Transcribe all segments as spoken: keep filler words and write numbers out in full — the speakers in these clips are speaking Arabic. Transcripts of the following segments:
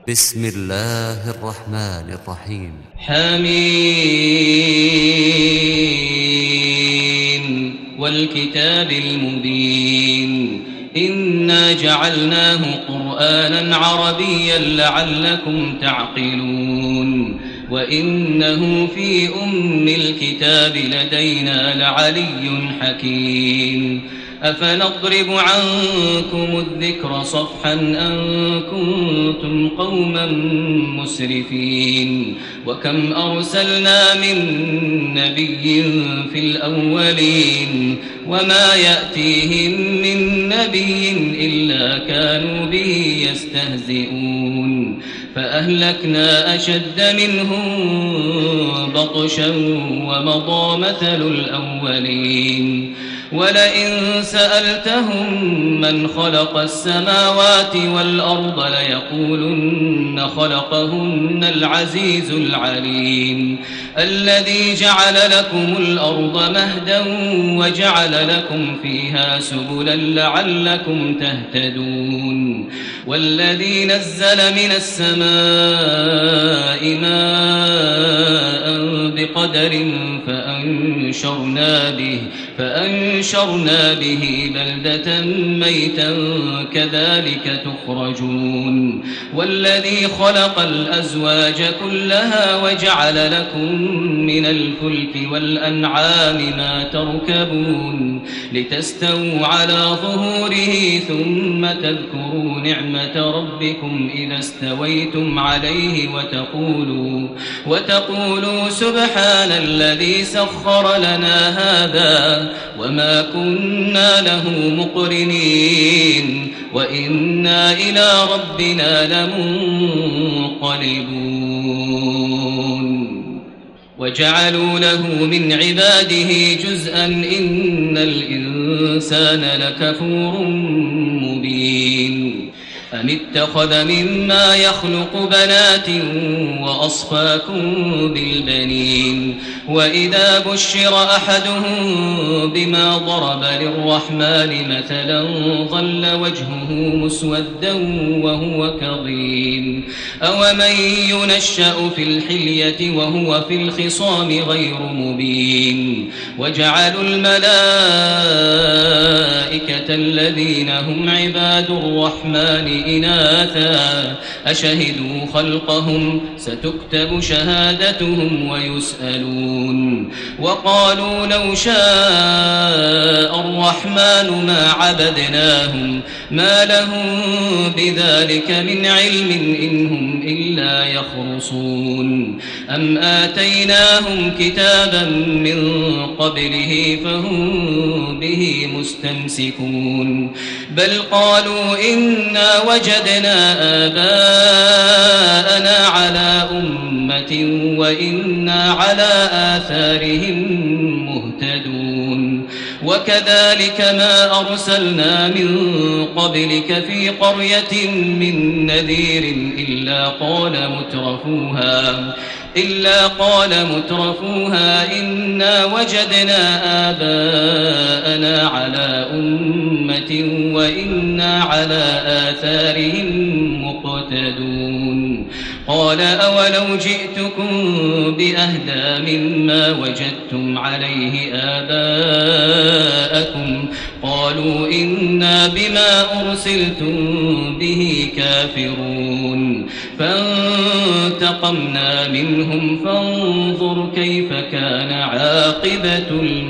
بسم الله الرحمن الرحيم. حميم والكتاب المبين إنا جعلناه قرآنا عربيا لعلكم تعقلون وإنه في أم الكتاب لدينا لعلي حكيم أفنضرب عنكم الذكر صفحا أن كنتم قوما مسرفين وكم أرسلنا من نبي في الأولين وما يأتيهم من نبي إلا كانوا به يستهزئون فأهلكنا أشد منهم بطشا ومضى مثل الأولين ولئن سألتهم من خلق السماوات والأرض ليقولن خلقهن العزيز العليم الذي جعل لكم الأرض مهدا وجعل لكم فيها سبلا لعلكم تهتدون والذي نزل من السماء ماء بقدر فأنشرنا به فأنشرنا به بلدة ميتا كذلك تخرجون والذي خلق الأزواج كلها وجعل لكم من الفلك والأنعام ما تركبون لتستووا على ظهوره ثم تذكروا نعمة ربكم إذا استويتم عليه وتقولوا, وتقولوا سبحان الذي سخر لنا هذا وما كنا له مقرنين وإنا إلى ربنا لمنقلبون وجعلوا له من عباده جزءا إن الإنسان لكفور مبين أم اتخذ مما يخلق بنات وأصفاكم بالبنين وإذا بشر أحدهم بما ضرب للرحمن مثلا ظل وجهه مسودا وهو كظيم أومن ينشأ في الحلية وهو في الخصام غير مبين وجعلوا الملائكة الذين هم عباد الرحمن إناثا أشهدوا خلقهم ستكتب شهادتهم ويسألون وقالوا لو شاء الرحمن ما عبدناهم ما لهم بذلك من علم إن هم إلا يخرصون أم آتيناهم كتابا من قبله فهم به مستمسكون بل قالوا إنا وجدنا آباءنا على أمة وإنا على آثارهم مهتدون وكذلك ما أرسلنا من قبلك في قرية من نذير إلا قال مترفوها إلا قال مترفوها إنا وجدنا آباءنا على أمة وإنا على آثارهم مقتدون قال أولو جئتكم بأهدى مما وجدتم عليه آباءكم قالوا إنا بما أرسلتم به كافرون فانتقمنا منهم فانظر كيف كان عاقبة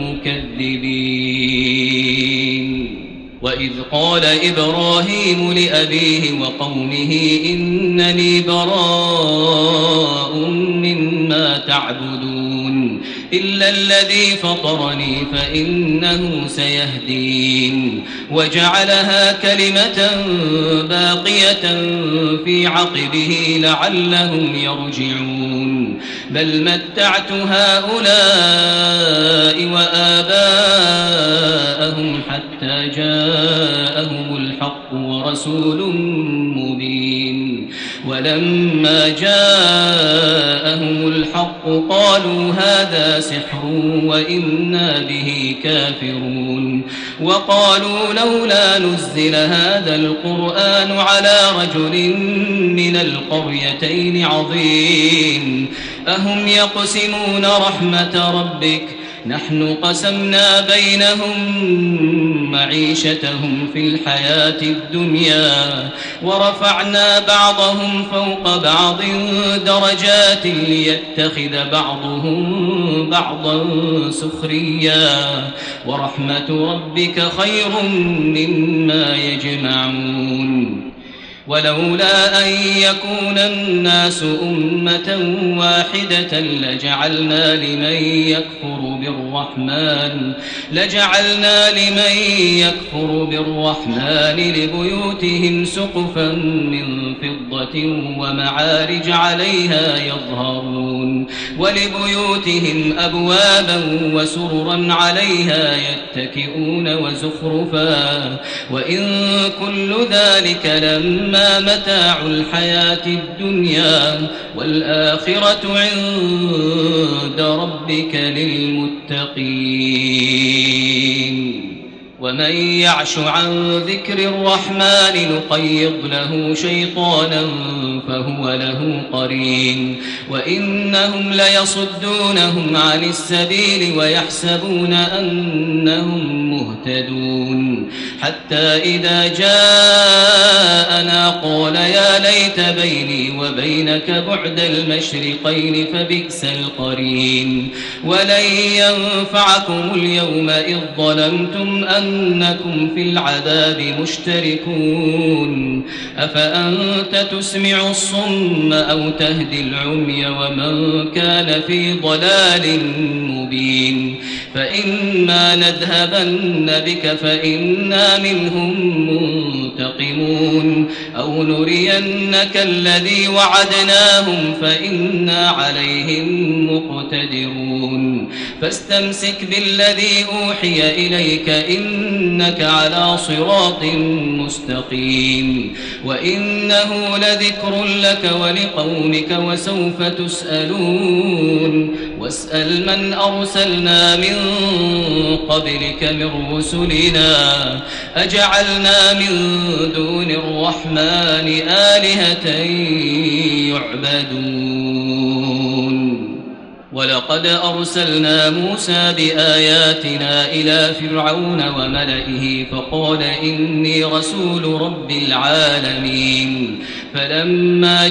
المكذبين وإذ قال إبراهيم لأبيه وقومه إنني براء مما تعبدون إلا الذي فطرني فإنه سيهدين وجعلها كلمة باقية في عقبه لعلهم يرجعون بل متعت هؤلاء وآباءهم حتى جاءهم الحق ورسول مبين ولما جاءهم الحق قالوا هذا سحر وإنا به كافرون وقالوا لولا نزل هذا القرآن على رجل من القريتين عظيم أهم يقسمون رحمة ربك نحن قسمنا بينهم معيشتهم في الحياة الدنيا ورفعنا بعضهم فوق بعض درجات ليتخذ بعضهم بعضا سخريا ورحمة ربك خير مما يجمعون ولولا أن يكون الناس أمة واحدة لجعلنا لمن يكفر بالرحمن لجعلنا لمن يكفر بالرحمن لبيوتهم سقفا من فضة ومعارج عليها يظهرون ولبيوتهم أبوابا وسررا عليها يتكئون وزخرفا وإن كل ذلك لما متاع الحياة الدنيا والآخرة عند ربك للمتقين ومن يعش عن ذكر الرحمن نقيض له شيطانا فهو له قرين وإنهم ليصدونهم عن السبيل ويحسبون أنهم مهتدون حتى إذا جاءنا قال يا ليت بيني وبينك بعد المشرقين فبئس القرين ولن ينفعكم اليوم إذ ظلمتم أنكم في العذاب مشتركون أفأنت تسمع الصم أو تهدي العمي ومن كان في ضلال مبين فإما نذهبن بك فإنا منهم منتقمون أو نرينك الذي وعدناهم فإنا عليهم مقتدرون فاستمسك بالذي أوحي إليك إنك على صراط مستقيم وإنه لذكر لك ولقومك وسوف تسألون واسأل من أرسلنا من قبلك من رسلنا أجعلنا من دون الرحمن آلهة يعبدون ولقد أرسلنا موسى بآياتنا إلى فرعون وملئه فقال إني رسول رب العالمين فلما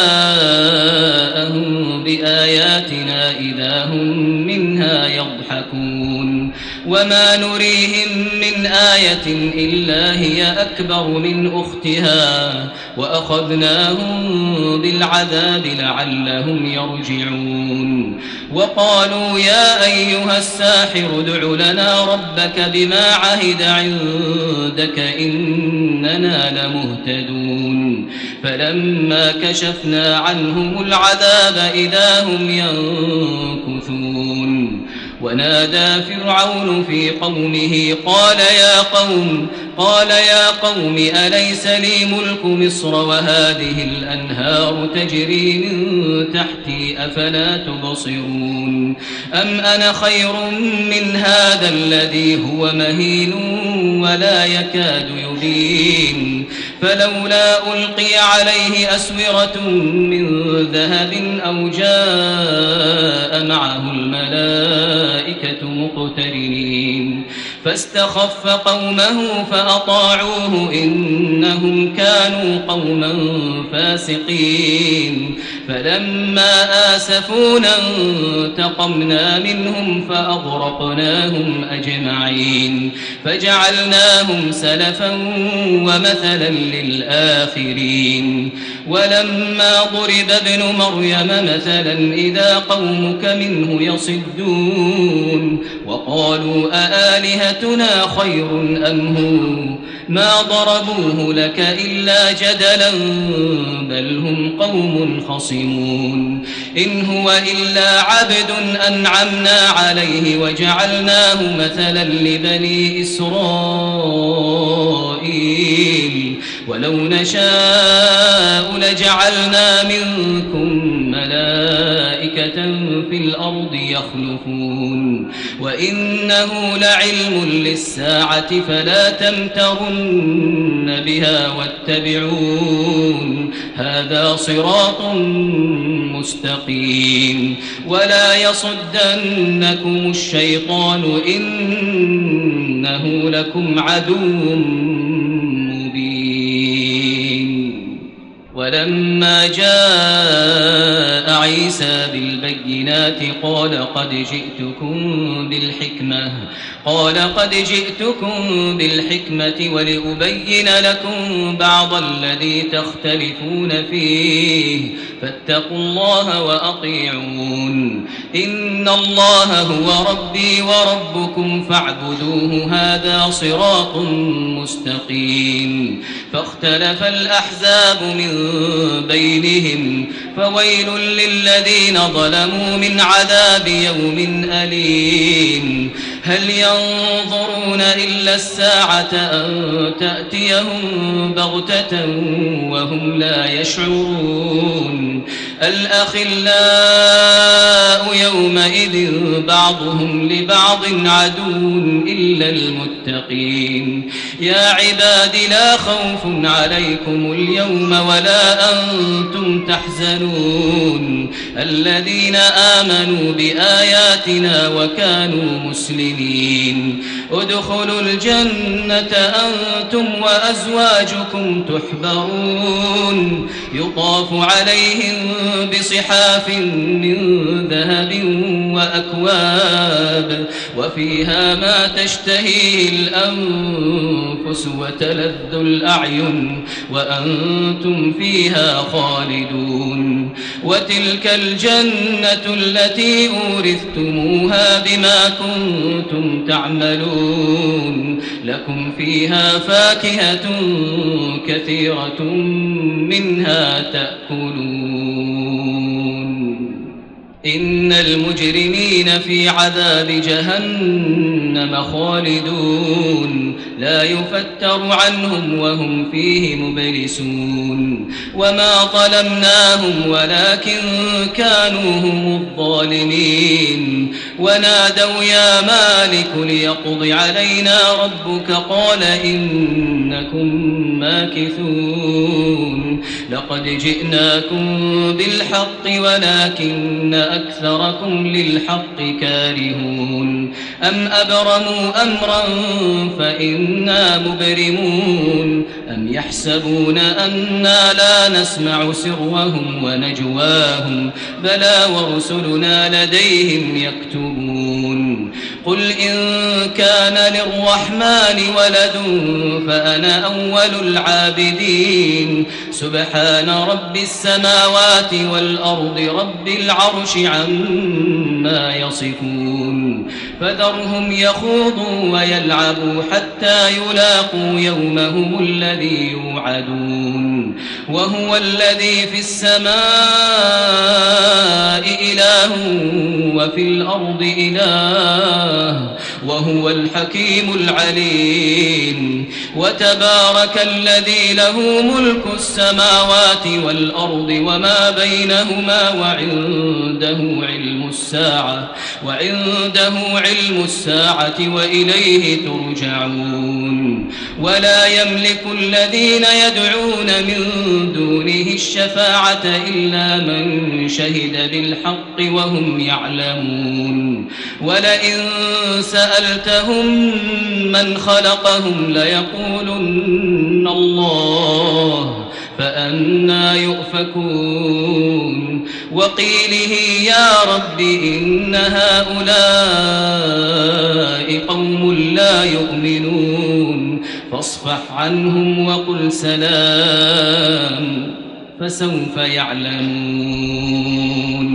جاءهم بآياتنا إذا هم منها يضحكون وما نريهم من آية إلا هي أكبر من أختها وأخذناهم بالعذاب لعلهم يرجعون وقالوا يا أيها الساحر ادع لنا ربك بما عهد عندك إننا لمهتدون فلما كشفنا عنهم العذاب إذا هم ينكثون ونادى فرعون في قومه قال يا قوم قال يا قوم أليس لي ملك مصر وهذه الأنهار تجري من تحتي أفلا تبصرون أم أنا خير من هذا الذي هو مهين ولا يكاد يبين فلولا ألقي عليه أسورة من ذهب أو جاء معه الملائكة مقترنين فاستخف قومه فأطاعوه إنهم كانوا قوما فاسقين فلما آسفونا انتقمنا منهم فأغرقناهم أجمعين فجعلناهم سلفا ومثلا للآخرين ولما ضرب ابن مريم مثلا إذا قومك منه يصدون وقالوا أآلهتنا خير أم هو ما ضربوه لك إلا جدلا بل هم قوم خصمون إن هو إلا عبد أنعمنا عليه وجعلناه مثلا لبني إسرائيل ولو نشاء لجعلنا منكم ملائكة في الأرض يخلفون وإنه لعلم للساعة فلا تمترن بها واتبعون هذا صراط مستقيم ولا يصدنكم الشيطان إنه لكم عدو مبين. ولما جاء عيسى بالبينات قال قد جئتكم بالحكمة قال قد جئتكم بالحكمة ولأبين لكم بعض الذي تختلفون فيه فاتقوا الله وأطيعون إن الله هو ربي وربكم فاعبدوه هذا صراط مستقيم. فاختلف الأحزاب من بينهم فويل للذين ظلموا من عذاب يوم أليم. هل ينظرون إلا الساعة أن تأتيهم بغتة وهم لا يشعرون الأخلاء يومئذ بعضهم لبعض عدو إلا المتقين. يا عباد لا خوف عليكم اليوم ولا أنتم تحزنون الذين آمنوا بآياتنا وكانوا مسلمين ادخلوا الجنة أنتم وأزواجكم تحبرون يطاف عليهم بصحاف من ذهب وأكواب وفيها ما تشتهيه الأنفس وتلذ الأعين وأنتم فيها خالدون. وتلك الجنة التي أورثتموها بما كنتم تعملون لكم فيها فاكهة كثيرة منها تأكلون. إن المجرمين في عذاب جهنم خالدون لا يفتر عنهم وهم فيه مبلسون. وما ظلمناهم ولكن كانوا هم الظالمين. ونادوا يا مالك ليقض علينا ربك قال إنكم ماكثون لقد جئناكم بالحق ولكن أكثركم للحق كارهون. أم أبرموا أمرا فإنا مبرمون أم يحسبون أنا لا نسمع سرهم ونجواهم بلى ورسلنا لديهم يكتبون. قل إن كان للرحمن ولد فأنا أول العابدين سبحان رب السماوات والأرض رب العرش عما يصفون. فذرهم يخوضوا ويلعبوا حتى يلاقوا يومهم الذي يوعدون. وهو الذي في السماء إله وفي الأرض إله وهو الحكيم العليم. وتبارك الذي له ملك السماوات والأرض وما بينهما وعنده علم الساعة وعنده علم الساعة وإليه ترجعون. ولا يملك الذين يدعون من دونه الشفاعة إلا من شهد بالحق وهم يعلمون. ولئن سألتهم من خلقهم ليقولن الله فأنى يؤفكون. وقيله يا رب إن هؤلاء قوم لا يؤمنون فاصفح عنهم وقل سلام فسوف يعلمون.